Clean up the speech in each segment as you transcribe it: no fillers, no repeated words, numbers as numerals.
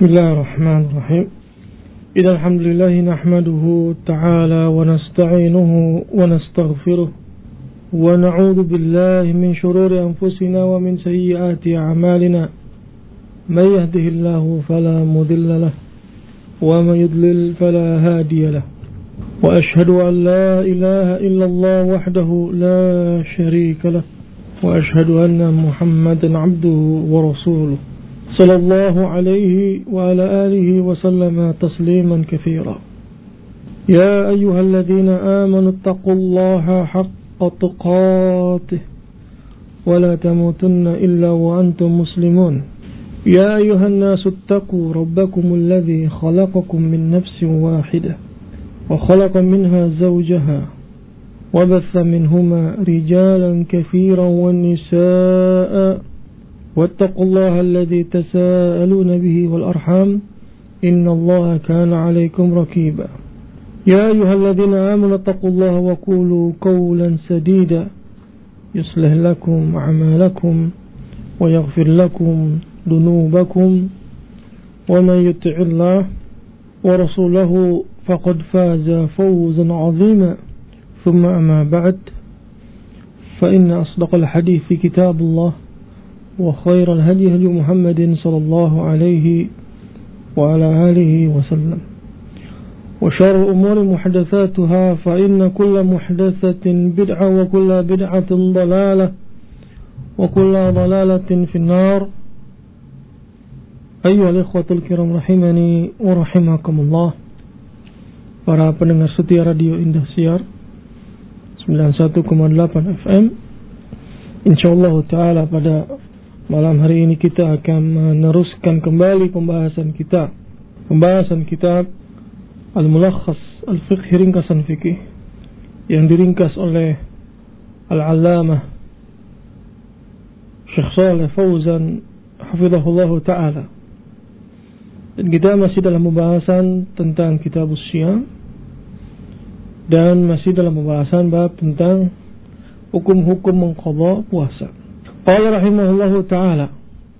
بسم الله الرحمن الرحيم إن الحمد لله نحمده تعالى ونستعينه ونستغفره ونعوذ بالله من شرور أنفسنا ومن سيئات أعمالنا من يهده الله فلا مضل له ومن يضلل فلا هادي له وأشهد أن لا إله إلا الله وحده لا شريك له وأشهد أن محمدا عبده ورسوله صلى الله عليه وعلى آله وسلم تسليما كثيرا يا أيها الذين آمنوا اتقوا الله حق تقاته ولا تموتن إلا وأنتم مسلمون يا أيها الناس اتقوا ربكم الذي خلقكم من نفس واحدة وخلق منها زوجها وبث منهما رجالا كثيرا والنساء واتقوا الله الذي تساءلون به والأرحام إن الله كان عليكم رقيبا يا أيها الذين آمنوا اتقوا الله وقولوا قولا سديدا يصلح لكم أعمالكم ويغفر لكم ذنوبكم ومن يطع الله ورسوله فقد فاز فوزا عظيما ثم أما بعد فإن أصدق الحديث كتاب الله وخير الهدي هدي محمد صلى الله عليه وعلى آله وسلم وشر الأمور محدثاتها فإن كل محدثة بدعة وكل بدعة ضلالة وكل ضلالة في النار أيها الإخوة الكرام رحمني ورحمكم الله. Para pendengar setia Radio Indah Siar 91,8 FM, insyaallah ta'ala pada malam hari ini kita akan meneruskan kembali pembahasan kitab Al-Mulakhas Al-Fiqh, ringkasan fikih yang diringkas oleh Al-Allamah Syekh Shalih Fauzan hafizahullah ta'ala. Dan kita masih dalam pembahasan tentang kitab Siyam dan masih dalam pembahasan bab tentang hukum-hukum mengqadha puasa. Qala rahimahullahu ta'ala,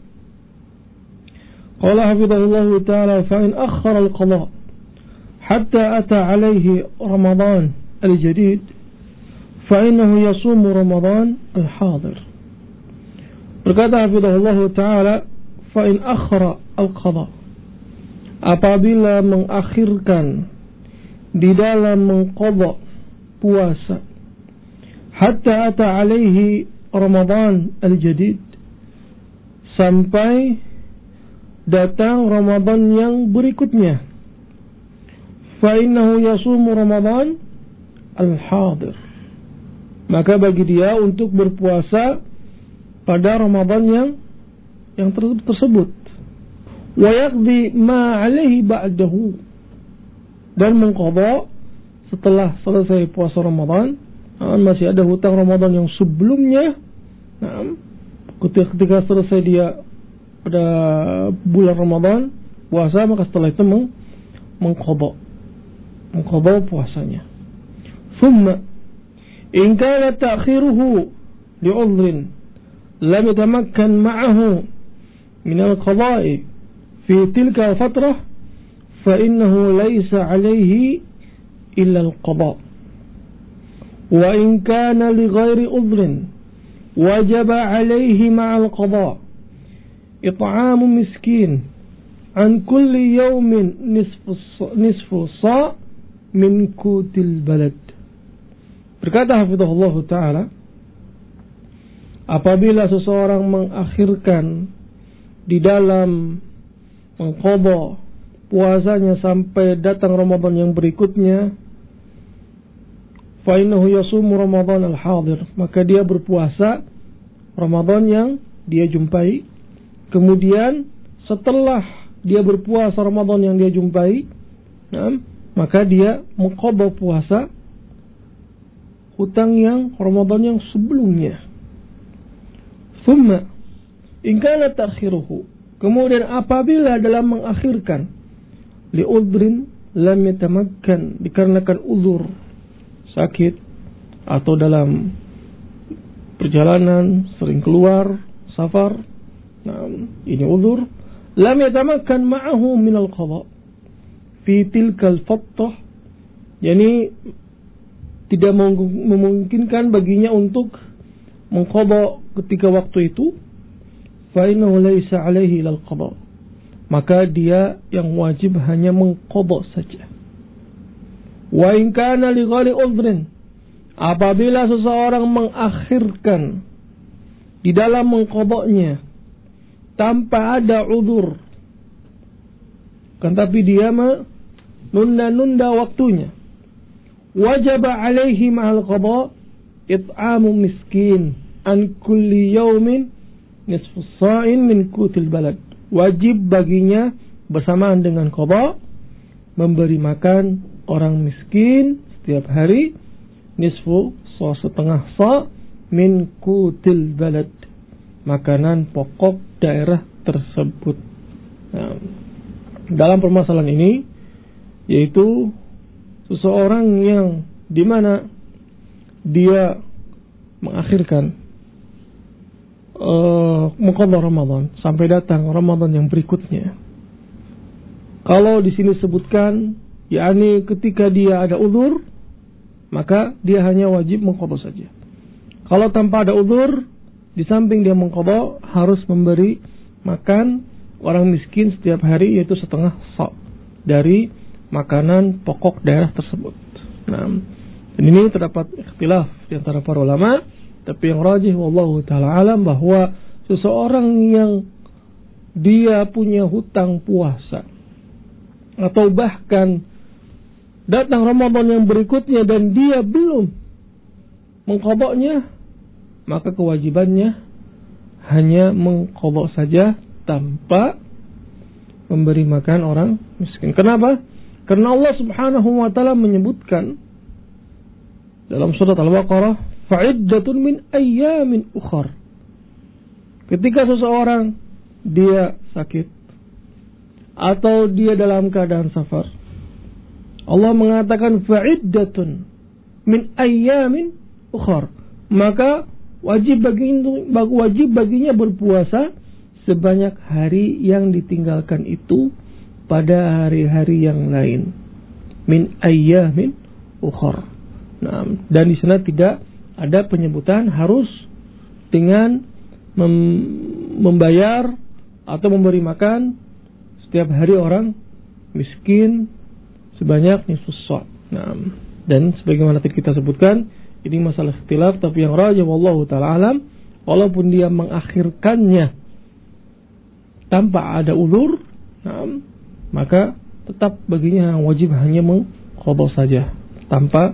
qala hafidhahullahu ta'ala, fa in akhara al-qada hatta ata alayhi Ramadan al-jadid fa innahu yasumu Ramadan al-hadir. Berkata hafidhahullahu ta'ala, fa in akhara al-qada, apabila mengakhirkan di dalam mengqadha puasa, hatta ata alaihi Ramadan al-jadid, sampai datang Ramadan yang berikutnya, fa innahu yasumu Ramadan al-hadir, maka bagi dia untuk berpuasa pada Ramadan yang tersebut, wa yaqdi ma alaihi ba'dahu, dan mengqadha setelah selesai puasa Ramadan. Masih ada hutang Ramadan yang sebelumnya. Ketika selesai dia pada bulan Ramadan puasa, maka setelah itu mengqadha puasanya. Thumma in kana ta'khiruhu li'udhrin lam yatamakkan ma'ahu min al-qada'i fi tilka al-fatrah fa innahu laysa alayhi illa al-qada'. Wa in kana li ghairi udhrin wajaba alayhi ma'al qada' it'amu miskin an kulli yawmin nisfu sa' min kutil balad. Berkata hafizahullah ta'ala, apabila seseorang mengakhirkan di dalam mengqadha puasanya sampai datang Ramadan yang berikutnya, fa innahu yasumu Ramadan al-hadir, maka dia berpuasa Ramadan yang dia jumpai. Kemudian setelah dia berpuasa Ramadan yang dia jumpai, maka dia mengqadha puasa hutang yang Ramadan yang sebelumnya. Thumma in kana ta'khiruhu, kemudian apabila dalam mengakhirkan li udhrin lam yatamakkan, dikarenakan uzur, sakit, atau dalam perjalanan sering keluar safar, ini uzur, lam yatamakkan ma'ahu minal qada fi tilkal fatrah, yani tidak memungkinkan baginya untuk mengqada ketika waktu itu, fa innahu laisa alaihi ilal qada, maka dia yang wajib hanya mengqada saja. Wa in kana li ghairi udhrin, apabila seseorang mengakhirkan di dalam mengqadanya tanpa ada udzur, kan tapi dia menunda waktunya, wajib alaihi ma'al qada it'amu miskin an kulli yaumin nisfu sa'in min qutil balad. Wajib baginya bersamaan dengan qada memberi makan orang miskin setiap hari nisfu sa, setengah sa, min qutil balad, makanan pokok daerah tersebut. Nah, dalam permasalahan ini, yaitu seseorang yang dimana dia mengakhirkan mengqadha Ramadan sampai datang Ramadan yang berikutnya. Kalau di sini sebutkan, yakni ketika dia ada uzur, maka dia hanya wajib mengqadha saja. Kalau tanpa ada uzur, di samping dia mengqadha, harus memberi makan orang miskin setiap hari, yaitu setengah sa' dari makanan pokok daerah tersebut. Nah, dan ini terdapat ikhtilaf di antara para ulama, tapi yang rajih wallahu ta'ala alam bahwa seseorang yang dia punya hutang puasa atau bahkan datang Ramadan yang berikutnya dan dia belum mengqadhanya, maka kewajibannya hanya mengqadha saja tanpa memberi makan orang miskin. Kenapa? Karena Allah Subhanahu wa taala menyebutkan dalam surat Al-Baqarah, fa'iddatun min ayyamin ukhar. Ketika seseorang dia sakit atau dia dalam keadaan safar, Allah mengatakan fa'iddatun min ayyamin ukhar, maka wajib baginya berpuasa sebanyak hari yang ditinggalkan itu pada hari-hari yang lain. Min ayyamin ukhar. Nah, dan di sana tidak ada penyebutan harus dengan membayar atau memberi makan setiap hari orang miskin sebanyak nisfus sa'. Nah, dan sebagaimana tadi kita sebutkan, ini masalah ikhtilaf, tapi yang rajih wallahu ta'ala alam, walaupun dia mengakhirkannya tanpa ada uzur, nah, maka tetap baginya yang wajib hanya mengqadha saja tanpa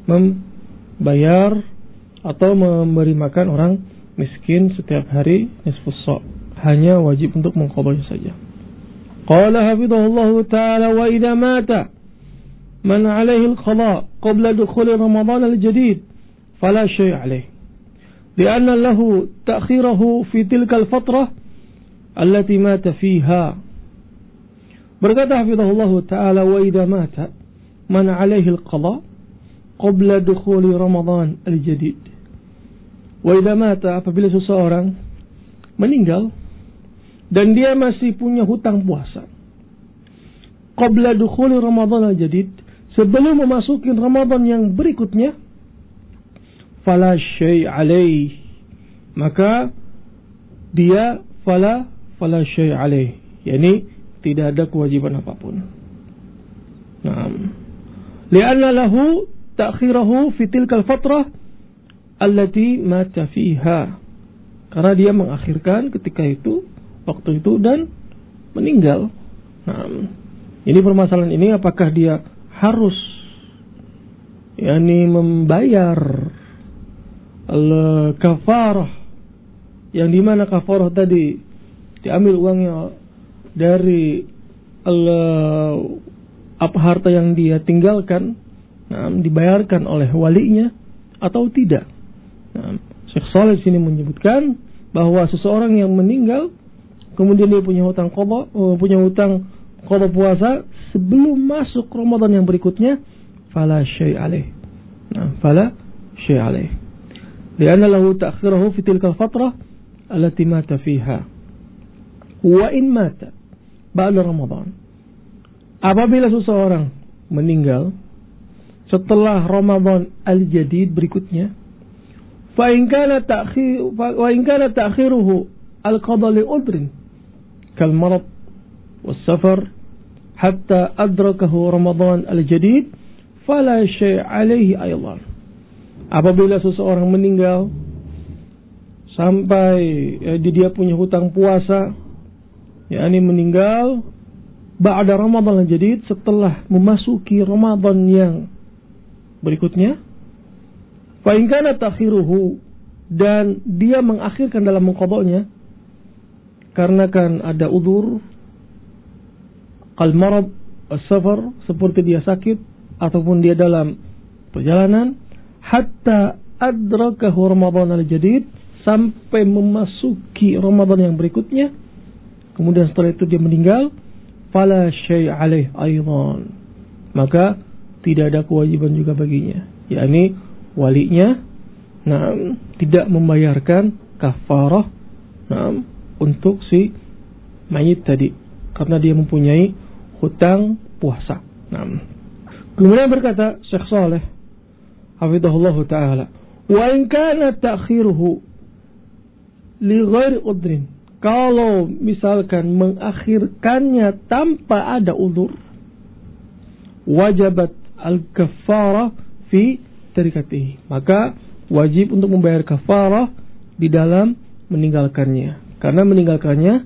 membayar atau memberi makan orang miskin setiap hari nisfus sa', hanya wajib untuk mengqadhanya saja. Qala hafidhahullahu ta'ala wa idza mata man 'alaihi al-qada qabla dukhul Ramadan al-jadid fala syai' 'alaihi li'anna lahu ta'khirahu fi tilka al-fatrah allati mata fiha. Berkata hafidhahullahu ta'ala wa idza mata man 'alaihi al-qada qabla dukhuli Ramadan al-jadid. Wa idza mata, apabila seseorang meninggal dan dia masih punya hutang puasa qabla dukhuli Ramadan al-jadid, sebelum memasuki Ramadan yang berikutnya, fala syai' alaih, maka dia fala syai' alaih, yani tidak ada kewajiban apapun. Naam. Li'anna lahu ta'khirahu fi tilkal fatrah allati mata fiha. Karena dia mengakhirkan ketika itu, waktu itu, dan meninggal. Naam. Ini permasalahan ini, apakah dia harus yakni membayar al-kafarah, yang dimana kafarah tadi diambil uangnya dari apa harta yang dia tinggalkan, dibayarkan oleh walinya atau tidak. Syekh Shalih sini menyebutkan bahwa seseorang yang meninggal kemudian dia punya hutang qada puasa sebelum masuk Ramadan yang berikutnya, fala syai' alaih. Fala syai' alaih. Lianna lahu ta'khirahu fi tilka al-fatrah allati mata fiha. Wa in mata ba'da Ramadan. Apabila seseorang meninggal setelah Ramadan al-jadid berikutnya, fa in kana ta'khiruhu al-qada li udrin kal marad was safar hatta adrakahu Ramadan al-jadid fala syai' alaihi aydan. Apabila seseorang meninggal sampai dia punya hutang puasa, yakni meninggal ba'da Ramadan al-jadid, setelah memasuki Ramadan yang berikutnya, fa in kana ta'khiruhu, dan dia mengakhirkan dalam mengqadanya karena kan ada udzur al-marad as-safar, seperti dia sakit ataupun dia dalam perjalanan, hatta adrakahu Ramadan al-jadid, sampai memasuki Ramadan yang berikutnya, kemudian setelah itu dia meninggal, fala syai' alaih aidan, maka tidak ada kewajiban juga baginya, yakni walinya tidak membayarkan kafarah untuk si mayit tadi karena dia mempunyai hutang puasa. Kemudian berkata Syekh Saleh hafizahullah taala, wa in kana ta'khiruhu li ghairi udrin, kalau misalkan mengakhirkannya tanpa ada udzur, wajibat al-kafarah fi tarikatihi, maka wajib untuk membayar kafarah di dalam meninggalkannya, karena meninggalkannya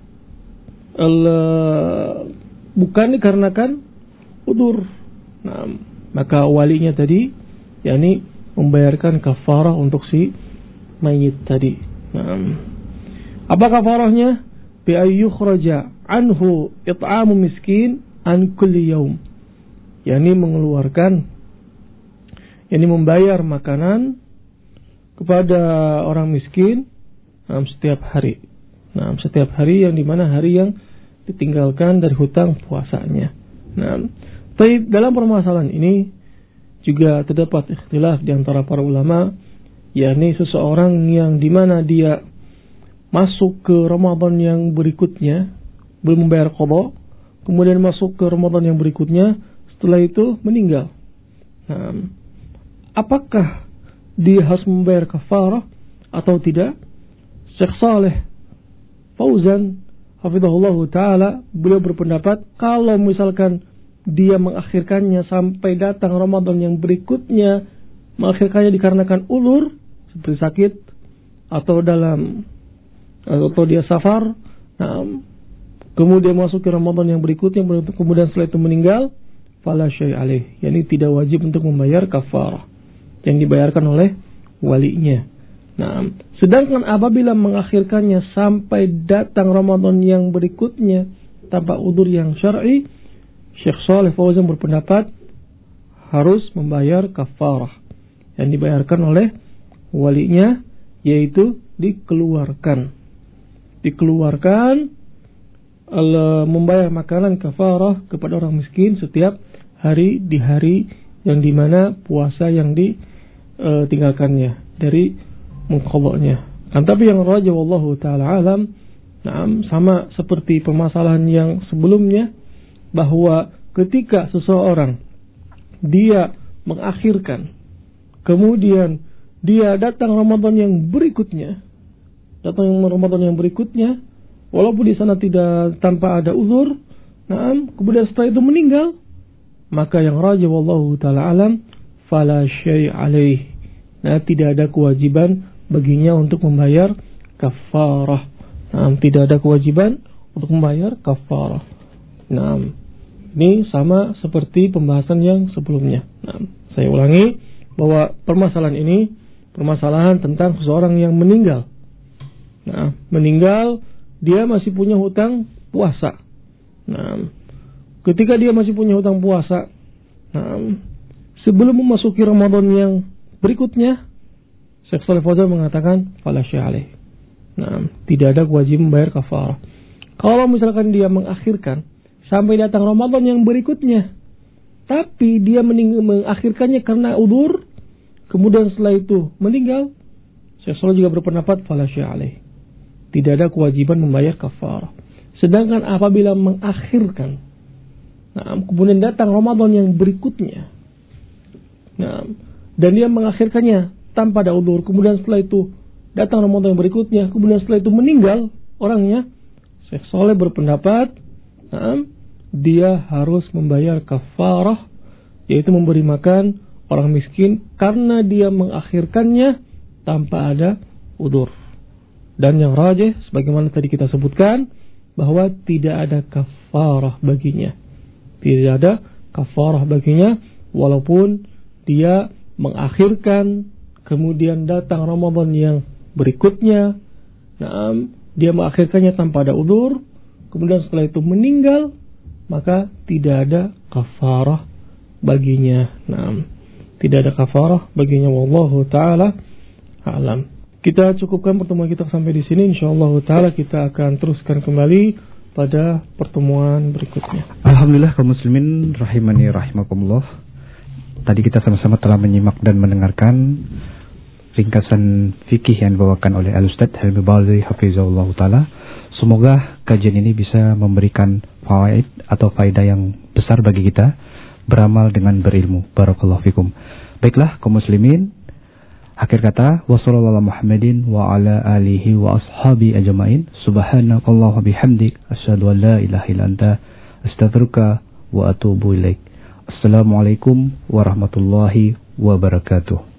bukan dikarenakan udzur. Maka walinya tadi yakni membayarkan kafarah untuk si mayit tadi. Apa kafarahnya? Bi ayyukhraja anhu it'amu miskin an kulli yaum, yakni mengeluarkan, yakni membayar makanan kepada orang miskin setiap hari. Setiap hari, yang dimana hari yang ditinggalkan dari hutang puasanya. Tapi dalam permasalahan ini juga terdapat ikhtilaf di antara para ulama, yakni seseorang yang dimana dia masuk ke Ramadan yang berikutnya belum membayar qada, kemudian masuk ke Ramadan yang berikutnya, setelah itu meninggal. Apakah dia harus membayar kafarah atau tidak? Syekh Saleh Fauzan hafizahullah taala, beliau berpendapat kalau misalkan dia mengakhirkannya sampai datang Ramadan yang berikutnya, mengakhirkannya dikarenakan ulur seperti sakit atau dia safar, kemudian masuk ke Ramadan yang berikutnya, kemudian setelah itu meninggal, fala syai' alaih, yakni tidak wajib untuk membayar kafarah yang dibayarkan oleh walinya. Sedangkan apabila mengakhirkannya sampai datang Ramadan yang berikutnya tanpa udzur yang syar'i, Syekh Shalih Fauzan berpendapat harus membayar kafarah yang dibayarkan oleh walinya, yaitu dikeluarkan membayar makanan kafarah kepada orang miskin setiap hari di hari yang dimana puasa yang ditinggalkannya dari mengqadanya. Tapi yang rajih wallahu taala alam, sama seperti permasalahan yang sebelumnya, bahwa ketika seseorang dia mengakhirkan, kemudian dia datang Ramadan yang berikutnya, walaupun di sana tidak tanpa ada uzur, kemudian setelah itu meninggal, maka yang rajih wallahu taala alam, fala syai' alaih, tidak ada kewajiban baginya untuk membayar kafarah. Tidak ada kewajiban untuk membayar kafarah. Ini sama seperti pembahasan yang sebelumnya. Saya ulangi bahwa permasalahan ini permasalahan tentang seseorang yang meninggal. Meninggal, dia masih punya hutang puasa. Ketika dia masih punya hutang puasa, sebelum memasuki Ramadan yang berikutnya, Syekh Shalih Fauzan mengatakan fala syai' alaih. Tidak ada kewajiban membayar kafarah. Kalau misalkan dia mengakhirkan sampai datang Ramadan yang berikutnya, tapi dia mengakhirkannya karena udzur, kemudian setelah itu meninggal, Syekh Shalih juga berpendapat fala syai' alaih. Tidak ada kewajiban membayar kafarah. Sedangkan apabila mengakhirkan, kemudian datang Ramadan yang berikutnya, dan dia mengakhirkannya tanpa ada udzur, kemudian setelah itu datang Ramadan yang berikutnya, kemudian setelah itu meninggal orangnya, Syekh Saleh berpendapat, dia harus membayar kafarah, yaitu memberi makan orang miskin karena dia mengakhirkannya tanpa ada udzur. Dan yang rajih, sebagaimana tadi kita sebutkan, bahwa tidak ada kafarah baginya. Tidak ada kafarah baginya, walaupun dia mengakhirkan, kemudian datang Ramadan yang berikutnya, dia mengakhirkannya tanpa ada udzur, kemudian setelah itu meninggal, maka tidak ada kafarah baginya. Tidak ada kafarah baginya, wallahu taala a'lam. Kita cukupkan pertemuan kita sampai di sini. Insyaallah taala kita akan teruskan kembali pada pertemuan berikutnya. Alhamdulillah kaum muslimin rahimani rahimakumullah. Tadi kita sama-sama telah menyimak dan mendengarkan ringkasan fikih yang dibawakan oleh Al-Ustaz Helmi Baldri hafizahullah taala. Semoga kajian ini bisa memberikan fawaid atau faedah yang besar bagi kita beramal dengan berilmu. Barakallahu fikum. Baiklah kaum muslimin, akhir kata, wa sallallahu Muhammadin wa ala alihi wa ashabi ajma'in. Subhanakallah wa bihamdik, asyhadu an la ilaha illa anta, astaghfiruka wa atubu ilaik. Assalamualaikum warahmatullahi wabarakatuh.